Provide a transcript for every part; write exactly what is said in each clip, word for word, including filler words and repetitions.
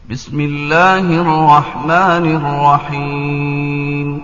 بسم الله الرحمن الرحيم.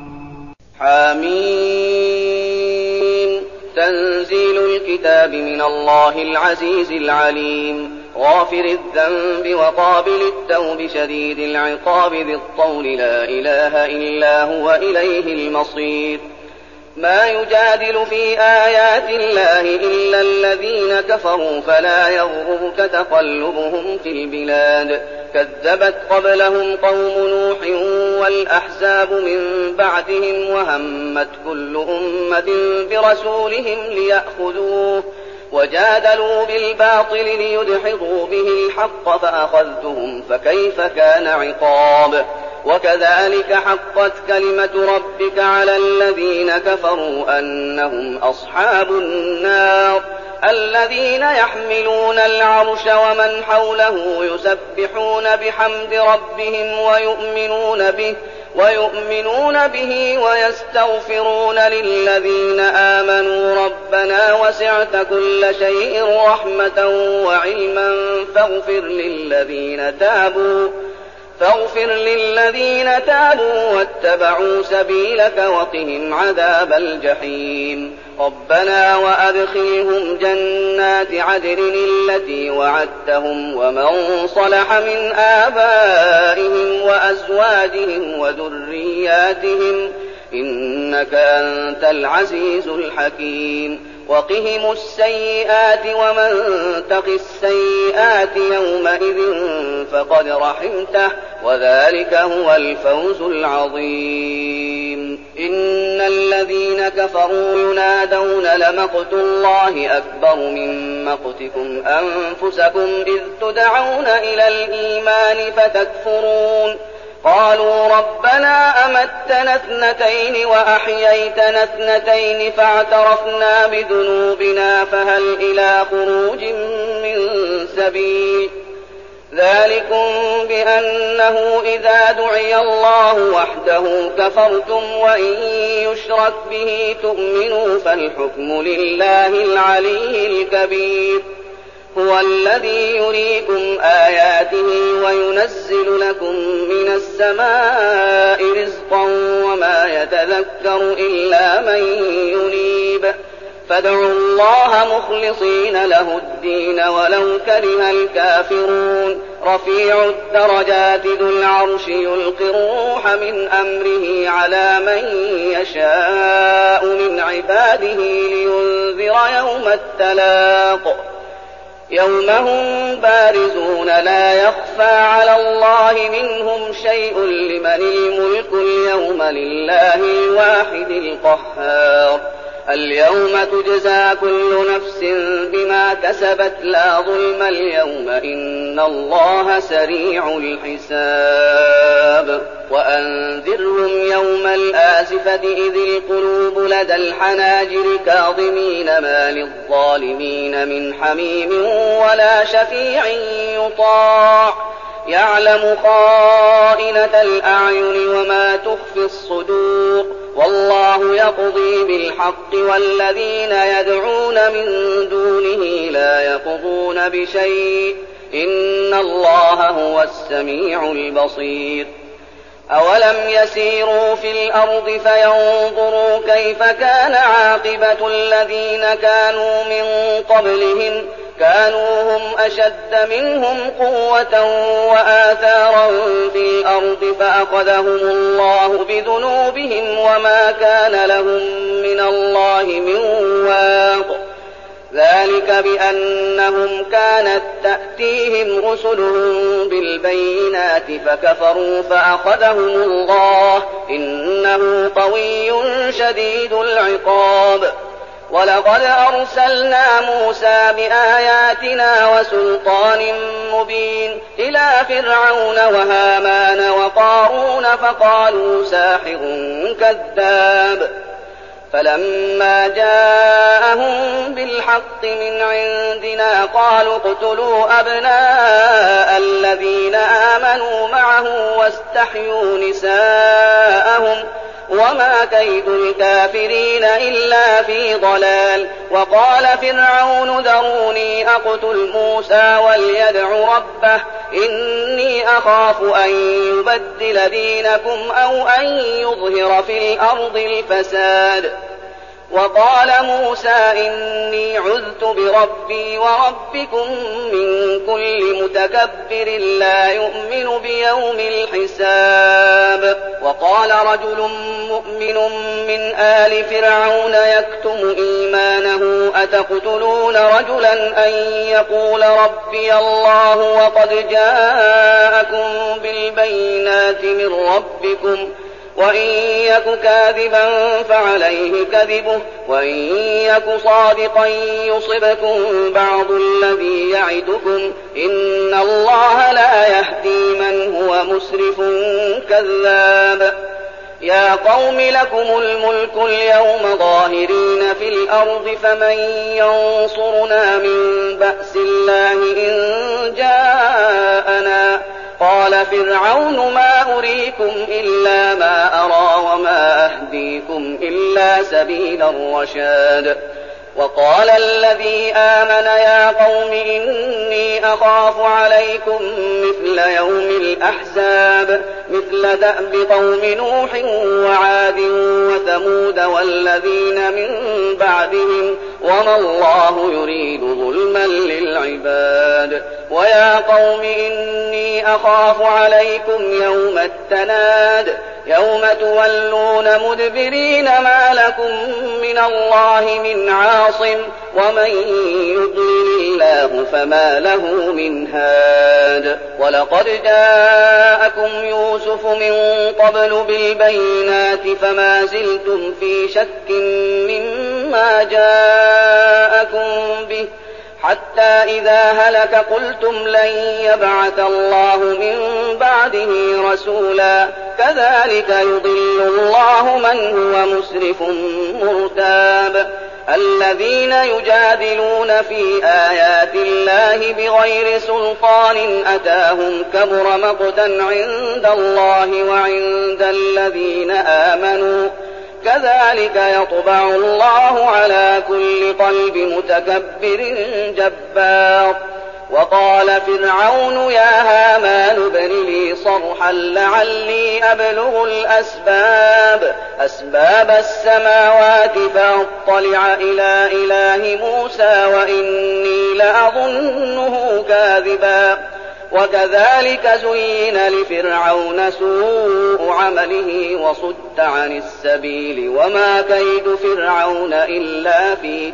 حميم. تنزيل الكتاب من الله العزيز العليم، غافر الذنب وقابل التوب شديد العقاب ذي الطول، لا إله إلا هو إليه المصير. ما يجادل في آيات الله إلا الذين كفروا، فلا يغررك تقلبهم في البلاد. كذبت قبلهم قوم نوح والأحزاب من بعدهم، وهمت كل أمة برسولهم ليأخذوه، وجادلوا بالباطل ليدحضوا به الحق فأخذتهم، فكيف كان عقاب. وكذلك حقت كلمة ربك على الذين كفروا أنهم أصحاب النار، الذين يحملون العرش ومن حوله يسبحون بحمد ربهم ويؤمنون به ويؤمنون به ويستغفرون للذين آمنوا ربنا وسعت كل شيء رحمة وعلما فاغفر للذين تابوا فاغفر للذين تابوا واتبعوا سبيلك وقهم عذاب الجحيم. ربنا وأدخلهم جنات عدن التي وعدتهم ومن صلح من آبائهم وأزواجهم وذرياتهم، إنك أنت العزيز الحكيم. وقهم السيئات ومن تق السيئات يومئذ فقد رحمته، وذلك هو الفوز العظيم. إن الذين كفروا ينادون لمقت الله أكبر من مقتكم أنفسكم إذ تدعون إلى الإيمان فتكفرون. قالوا ربنا أمتنا اثنتين وأحييتنا اثنتين فاعترفنا بذنوبنا فهل إلى خروج من سبيل. ذلكم بأنه إذا دعي الله وحده كفرتم وإن يشرك به تؤمنوا فالحكم لله العلي الكبير. هو الذي يريكم آياته وينزل لكم من السماء رزقا وما يتذكر إلا من ينيب. فادعوا الله مخلصين له الدين ولو كره الكافرون. رفيع الدرجات ذو العرش يلقي الروح من أمره على من يشاء من عباده لينذر يوم التلاق، يوم هم بارزون لا يخفى على الله منهم شيء لمن الملك اليوم لله الواحد القهار. اليوم تجزى كل نفس بما كسبت لا ظلم اليوم إن الله سريع الحساب. وأنذرهم يوم الآزفة إذ القلوب لدى الحناجر كاظمين ما للظالمين من حميم ولا شفيع يطاع، يعلم خائنة الأعين وما تخفي الصدور. والله يقضي بالحق والذين يدعون من دونه لا يقضون بشيء إن الله هو السميع البصير. أولم يسيروا في الأرض فينظروا كيف كان عاقبة الذين كانوا من قبلهم، كانوا هم أشد منهم قوة وآثارا في الأرض فأخذهم الله بذنوبهم وما كان لهم من الله من واق. ذلك بأنهم كانت تأتيهم رسلهم بالبينات فكفروا فأخذهم الله إنه قوي شديد العقاب. ولقد أرسلنا موسى بآياتنا وسلطان مبين إلى فرعون وهامان وقارون فقالوا ساحر كذاب. فلما جاءهم بالحق من عندنا قالوا اقتلوا أبناء الذين آمنوا معه واستحيوا نساءهم وما كيد الكافرين إلا في ضلال. وقال فرعون ذروني أقتل موسى وليدع ربه إني أخاف أن يبدل دينكم أو أن يظهر في الأرض الفساد. وقال موسى إني عذت بربي وربكم من كل متكبر لا يؤمن بيوم الحساب. وقال رجل مؤمن من آل فرعون يكتم إيمانه أتقتلون رجلا أن يقول ربي الله وقد جاءكم بالبينات من ربكم وإن يك كاذبا فعليه كذبه وإن يك صادقا يصبكم بعض الذي يعدكم إن الله لا يهدي من هو مسرف كذاب. يا قوم لكم الملك اليوم ظاهرين في الأرض فمن ينصرنا من بأس الله إن جاءنا. قال فرعون ما أريكم إلا ما أرى وما أهديكم إلا سبيل الرشاد. وقال الذي آمن يا قوم إني أخاف عليكم مثل يوم الأحزاب مثل دأب قوم نوح وعاد وثمود والذين من بعدهم وما الله يريد ظلما للعباد. ويا قوم إني أخاف عليكم يوم التناد يوم تولون مدبرين ما لكم من الله من عاصم ومن يضلل الله فما له من هاد. ولقد جاءكم يوسف من قبل بالبينات فما زلتم في شك مما جاءكم به حتى إذا هلك قلتم لن يبعث الله من بعده رسولا كذلك يضل الله من هو مسرف مرتاب. الذين يجادلون في آيات الله بغير سلطان أتاهم كبر مقتا عند الله وعند الذين آمنوا كذلك يطبع الله على كل قلب متكبر جبار. وقال فرعون يا هامان ابن لي صرحا لعلي أبلغ الأسباب أسباب السماوات فأطلع إلى إله موسى وإني لأظنه كاذبا. وكذلك زين لفرعون سوء عمله وصد عن السبيل وما كيد فرعون إلا في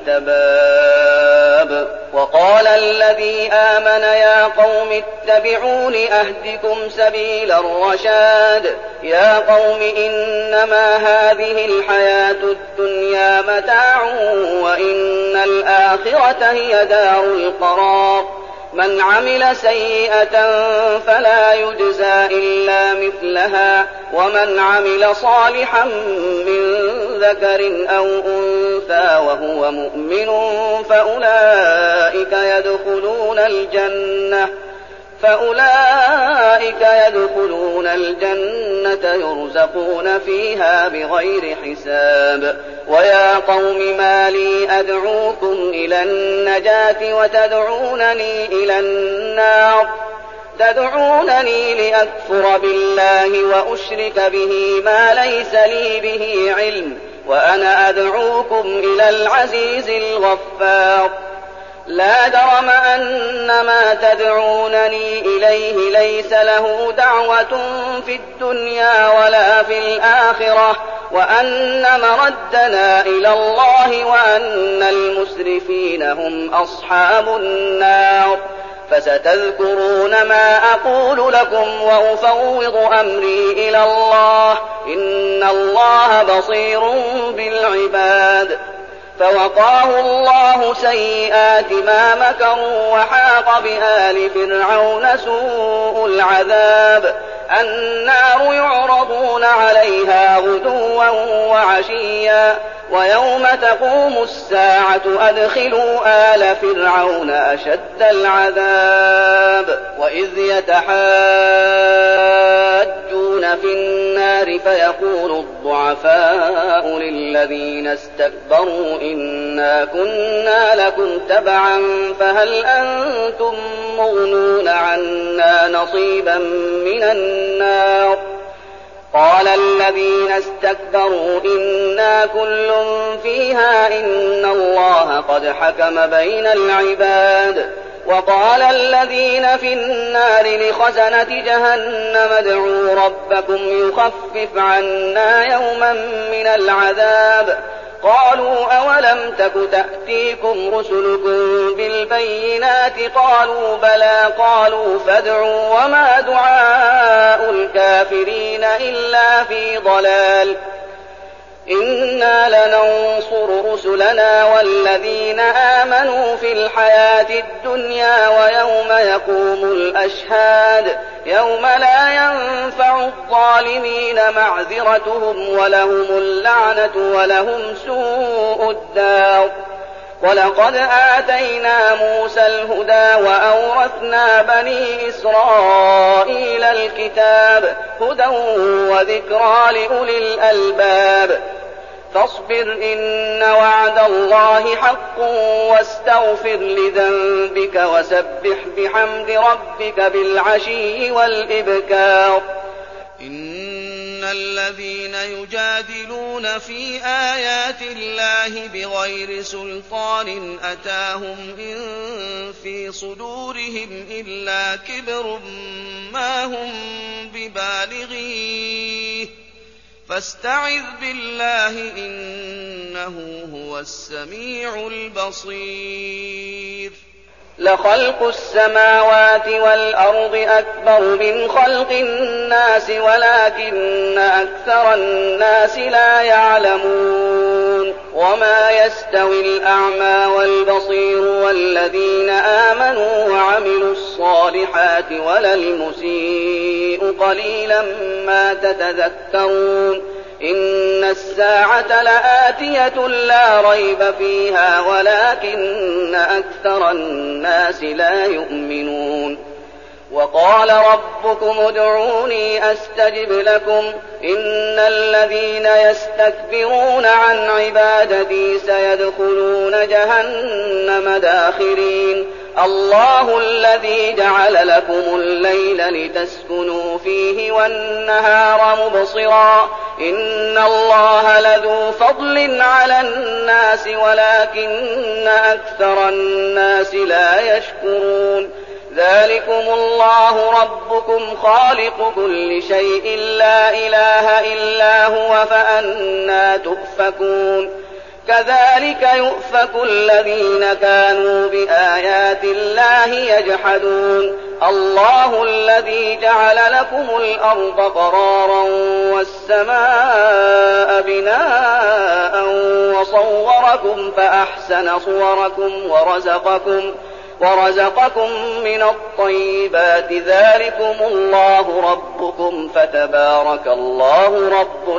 تباب. وقال الذي آمن يا قوم اتبعون أهدكم سبيل الرشاد. يا قوم إنما هذه الحياة الدنيا متاع وإن الآخرة هي دار القرار. من عمل سيئة فلا يجزى إلا مثلها ومن عمل صالحا من ذكر أو أنثى وهو مؤمن فأولئك يدخلون الجنة فأولئك يدخلون الجنة يرزقون فيها بغير حساب. ويا قوم ما لي أدعوكم إلى النجاة وتدعونني إلى النار تدعونني لأكفر بالله وأشرك به ما ليس لي به علم وأنا أدعوكم إلى العزيز الغفار. لا جرم أن ما تدعونني إليه ليس له دعوة في الدنيا ولا في الآخرة وأن مردنا إلى الله وأن المسرفين هم أصحاب النار. فستذكرون ما أقول لكم وأفوض أمري إلى الله إن الله بصير بالعباد. فوقاه الله سيئات ما مكروا وحاق بآل فرعون سوء العذاب. النار يعرضون عليها غدوا وعشيا ويوم تقوم الساعة أدخلوا آل فرعون أشد العذاب. وإذ يتحاجون في النار النار فيقول الضعفاء للذين استكبروا إنا كنا لكم تبعا فهل أنتم مغنون عنا نصيبا من النار قال الذين استكبروا إنا كل فيها إن الله قد حكم بين العباد وقال الذين في النار لخزنة جهنم ادعوا ربكم يخفف عنا يوما من العذاب قالوا أولم تك تأتيكم رسلكم بالبينات قالوا بلى قالوا فادعوا وما دعاء الكافرين إلا في ضلال إنا لننصر رسلنا والذين آمنوا في الحياة الدنيا ويوم يقوم الأشهاد يوم لا ينفع الظالمين معذرتهم ولهم اللعنة ولهم سوء الدار ولقد آتينا موسى الهدى وأورثنا بني إسرائيل الكتاب هدى وذكرى لأولي الألباب فاصبر إن وعد الله حق واستغفر لذنبك وسبح بحمد ربك بالعشي والإبكار إن الذين يجادلون في آيات الله بغير سلطان أتاهم إن في صدورهم إلا كبر ما هم ببالغيه فاستعذ بالله إنه هو السميع البصير لخلق السماوات والأرض أكبر من خلق الناس ولكن أكثر الناس لا يعلمون وما يستوي الأعمى والبصير والذين آمنوا وعملوا الصالحات ولا المسيء قليلا ما تتذكرون إن الساعة لآتية لا ريب فيها ولكن أكثر الناس لا يؤمنون وقال ربكم ادعوني أستجب لكم إن الذين يستكبرون عن عبادتي سيدخلون جهنم داخرين الله الذي جعل لكم الليل لتسكنوا فيه والنهار مبصرا إن الله لذو فضل على الناس ولكن أكثر الناس لا يشكرون ذلكم الله ربكم خالق كل شيء لا إله إلا هو فأنى تؤفكون كذلك يؤفك الذين كانوا بآيات الله يجحدون الله الذي جعل لكم الأرض قرارا والسماء بناء وصوركم فأحسن صوركم ورزقكم ورزقكم من الطيبات ذلكم الله ربكم فتبارك الله رب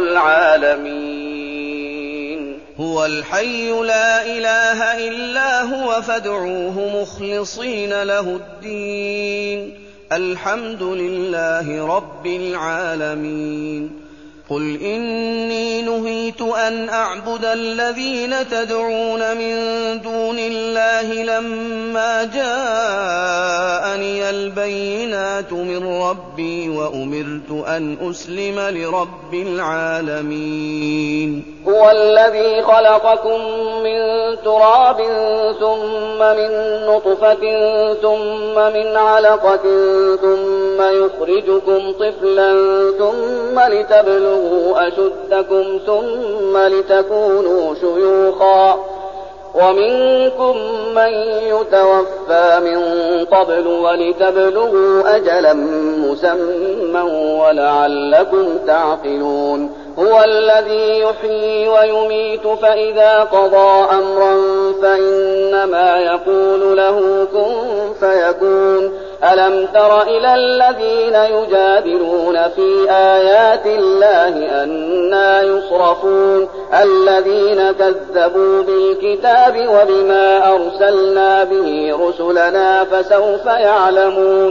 العالمين هو الحي لا إله إلا هو فادعوه مخلصين له الدين الحمد لله رب العالمين قل إني نهيت أن أعبد الذين تدعون من دون الله لما جاءني البينات من ربي وأمرت أن أسلم لرب العالمين هو الذي خلقكم من تراب ثم من نطفة ثم من علقة ثم يخرجكم طفلا ثم لتبلغوا أشدكم ثم لتكونوا شيوخا ومنكم من يتوفى من قبل ولتبلغوا أجلا مسمى ولعلكم تعقلون هو الذي يحيي ويميت فإذا قضى أمرا فإنما يقول له كن فيكون ألم تر إلى الذين يجادلون في آيات الله أنى يصرفون الذين كذبوا بالكتاب وبما أرسلنا به رسلنا فسوف يعلمون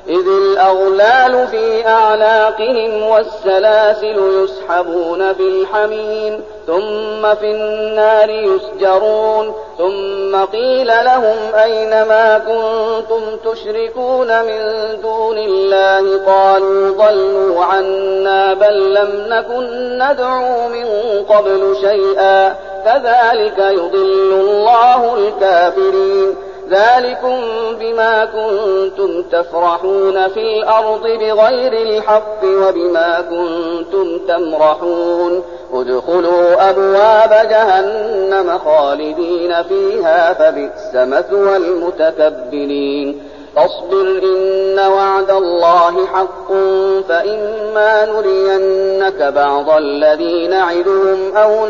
إذ الأغلال في أعناقهم والسلاسل يسحبون في الحميم ثم في النار يسجرون ثم قيل لهم أين ما كنتم تشركون من دون الله قالوا ضلوا عنا بل لم نكن ندعو من قبل شيئا كذلك يضل الله الكافرين ذلكم بما كنتم تفرحون في الأرض بغير الحق وبما كنتم تمرحون ادخلوا أبواب جهنم خالدين فيها فبئس مثوى المتكبرين فاصبر إن وعد الله حق فإما نرينك بعض الذي نعدهم أو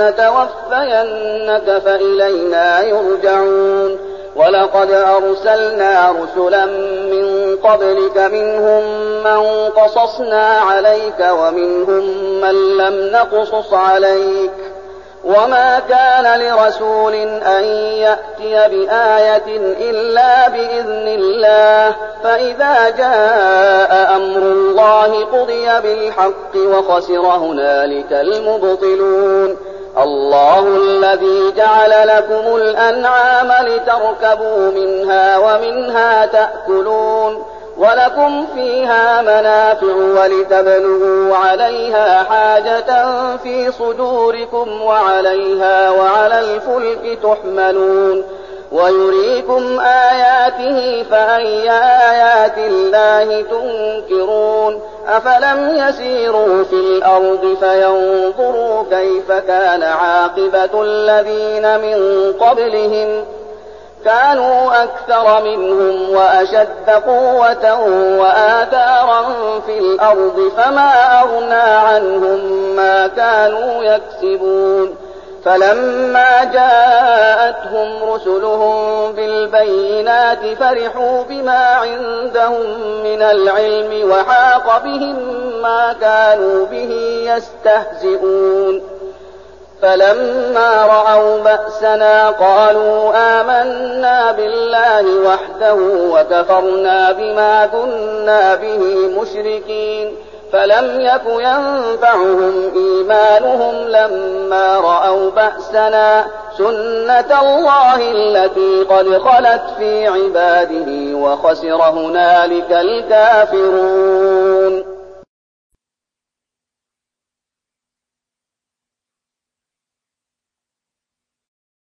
نتوفينك فإلينا يرجعون ولقد أرسلنا رسلا من قبلك منهم من قصصنا عليك ومنهم من لم نقصص عليك وما كان لرسول أن يأتي بآية إلا بإذن الله فإذا جاء أمر الله قضي بالحق وخسر هنالك المبطلون الله الذي جعل لكم الأنعام لتركبوا منها ومنها تأكلون ولكم فيها منافع ولتبلغوا عليها حاجة في صدوركم وعليها وعلى الفلك تحملون ويريكم آياته فأي آيات الله تنكرون أفلم يسيروا في الأرض فينظروا كيف كان عاقبة الذين من قبلهم كانوا أكثر منهم وأشد قوة وآثارا في الأرض فما أغنى عنهم ما كانوا يكسبون فلما جاءتهم رسلهم بالبينات فرحوا بما عندهم من العلم وحاق بهم ما كانوا به يستهزئون فلما رأوا بأسنا قالوا آمنا بالله وحده وكفرنا بما كنا به مشركين فلم يك ينفعهم إيمانهم لما رأوا بأسنا سنة الله التي قد خلت في عباده وخسر هنالك الكافرون